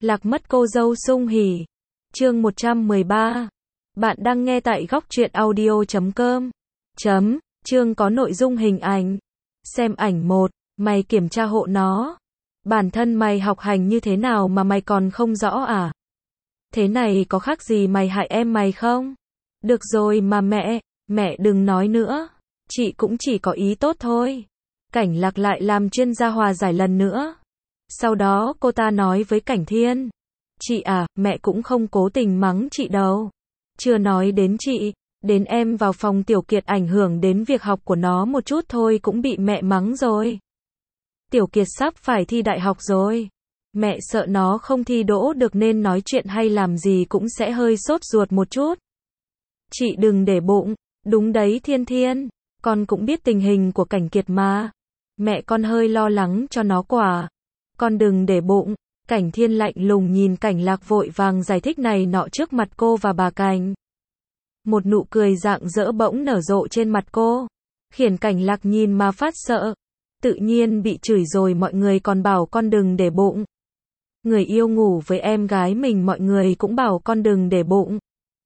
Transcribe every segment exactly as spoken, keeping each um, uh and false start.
Lạc mất cô dâu sung hỉ. Chương một trăm mười ba. Bạn đang nghe tại góc truyện audio chấm com. Chấm, chương có nội dung hình ảnh. Xem ảnh một, mày kiểm tra hộ nó. Bản thân mày học hành như thế nào mà mày còn không rõ à? Thế này có khác gì mày hại em mày không? Được rồi mà mẹ, mẹ đừng nói nữa. Chị cũng chỉ có ý tốt thôi. Cảnh Lạc lại làm chuyên gia hòa giải lần nữa. Sau đó cô ta nói với Cảnh Thiên. Chị à, mẹ cũng không cố tình mắng chị đâu. Chưa nói đến chị, đến em vào phòng Tiểu Kiệt ảnh hưởng đến việc học của nó một chút thôi cũng bị mẹ mắng rồi. Tiểu Kiệt sắp phải thi đại học rồi. Mẹ sợ nó không thi đỗ được nên nói chuyện hay làm gì cũng sẽ hơi sốt ruột một chút. Chị đừng để bụng, đúng đấy Thiên Thiên, con cũng biết tình hình của Cảnh Kiệt mà. Mẹ con hơi lo lắng cho nó quả. Con đừng để bụng. Cảnh Thiên lạnh lùng nhìn Cảnh Lạc vội vàng giải thích này nọ trước mặt cô và bà Cảnh. Một nụ cười rạng rỡ bỗng nở rộ trên mặt cô, khiến Cảnh Lạc nhìn mà phát sợ. Tự nhiên bị chửi rồi mọi người còn bảo con đừng để bụng. Người yêu ngủ với em gái mình mọi người cũng bảo con đừng để bụng.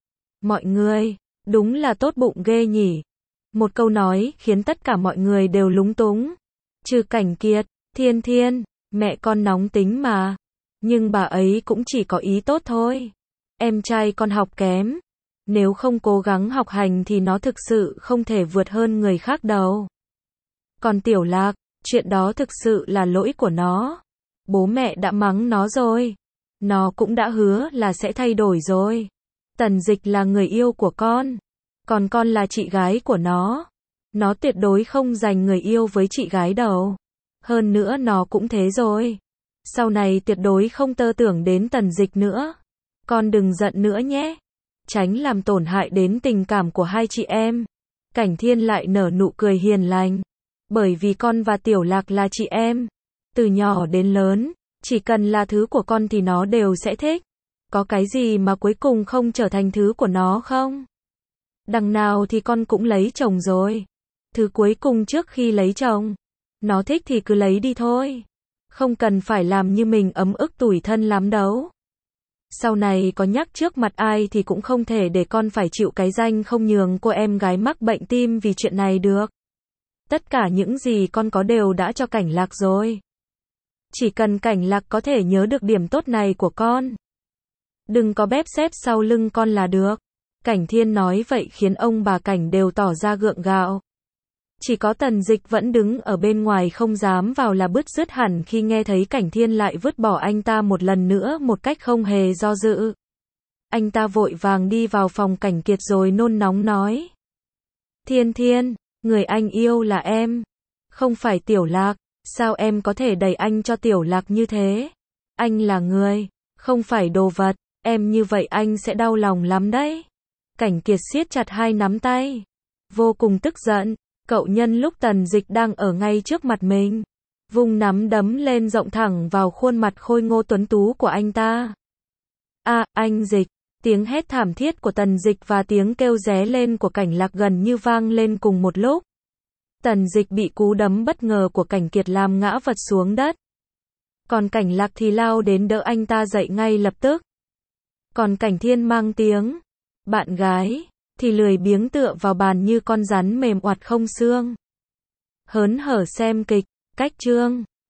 Mọi người, đúng là tốt bụng ghê nhỉ. Một câu nói khiến tất cả mọi người đều lúng túng. Trừ Cảnh Kiệt, Thiên Thiên, mẹ con nóng tính mà. Nhưng bà ấy cũng chỉ có ý tốt thôi. Em trai con học kém. Nếu không cố gắng học hành thì nó thực sự không thể vượt hơn người khác đâu. Còn Tiểu Lạc, chuyện đó thực sự là lỗi của nó. Bố mẹ đã mắng nó rồi. Nó cũng đã hứa là sẽ thay đổi rồi. Tần Dịch là người yêu của con. Còn con là chị gái của nó. Nó tuyệt đối không dành người yêu với chị gái đâu. Hơn nữa nó cũng thế rồi. Sau này tuyệt đối không tơ tưởng đến Tần Dịch nữa. Con đừng giận nữa nhé. Tránh làm tổn hại đến tình cảm của hai chị em. Cảnh Thiên lại nở nụ cười hiền lành. Bởi vì con và Tiểu Lạc là chị em. Từ nhỏ đến lớn, chỉ cần là thứ của con thì nó đều sẽ thích. Có cái gì mà cuối cùng không trở thành thứ của nó không? Đằng nào thì con cũng lấy chồng rồi. Thứ cuối cùng trước khi lấy chồng. Nó thích thì cứ lấy đi thôi. Không cần phải làm như mình ấm ức tủi thân lắm đâu. Sau này có nhắc trước mặt ai thì cũng không thể để con phải chịu cái danh không nhường cô em gái mắc bệnh tim vì chuyện này được. Tất cả những gì con có đều đã cho Cảnh Lạc rồi. Chỉ cần Cảnh Lạc có thể nhớ được điểm tốt này của con. Đừng có bép xép sau lưng con là được. Cảnh Thiên nói vậy khiến ông bà Cảnh đều tỏ ra gượng gạo. Chỉ có Tần Dịch vẫn đứng ở bên ngoài không dám vào là bứt rứt hẳn khi nghe thấy Cảnh Thiên lại vứt bỏ anh ta một lần nữa một cách không hề do dự. Anh ta vội vàng đi vào phòng Cảnh Kiệt rồi nôn nóng nói. Thiên Thiên, người anh yêu là em, không phải Tiểu Lạc, sao em có thể đẩy anh cho Tiểu Lạc như thế? Anh là người, không phải đồ vật, em như vậy anh sẽ đau lòng lắm đấy. Cảnh Kiệt siết chặt hai nắm tay, vô cùng tức giận. Cậu nhân lúc Tần Dịch đang ở ngay trước mặt mình, vung nắm đấm lên rộng thẳng vào khuôn mặt khôi ngô tuấn tú của anh ta. A, à, anh Dịch, tiếng hét thảm thiết của Tần Dịch và tiếng kêu ré lên của Cảnh Lạc gần như vang lên cùng một lúc. Tần Dịch bị cú đấm bất ngờ của Cảnh Kiệt làm ngã vật xuống đất. Còn Cảnh Lạc thì lao đến đỡ anh ta dậy ngay lập tức. Còn Cảnh Thiên mang tiếng, bạn gái, thì lười biếng tựa vào bàn như con rắn mềm oặt không xương. Hớn hở xem kịch, cách chương.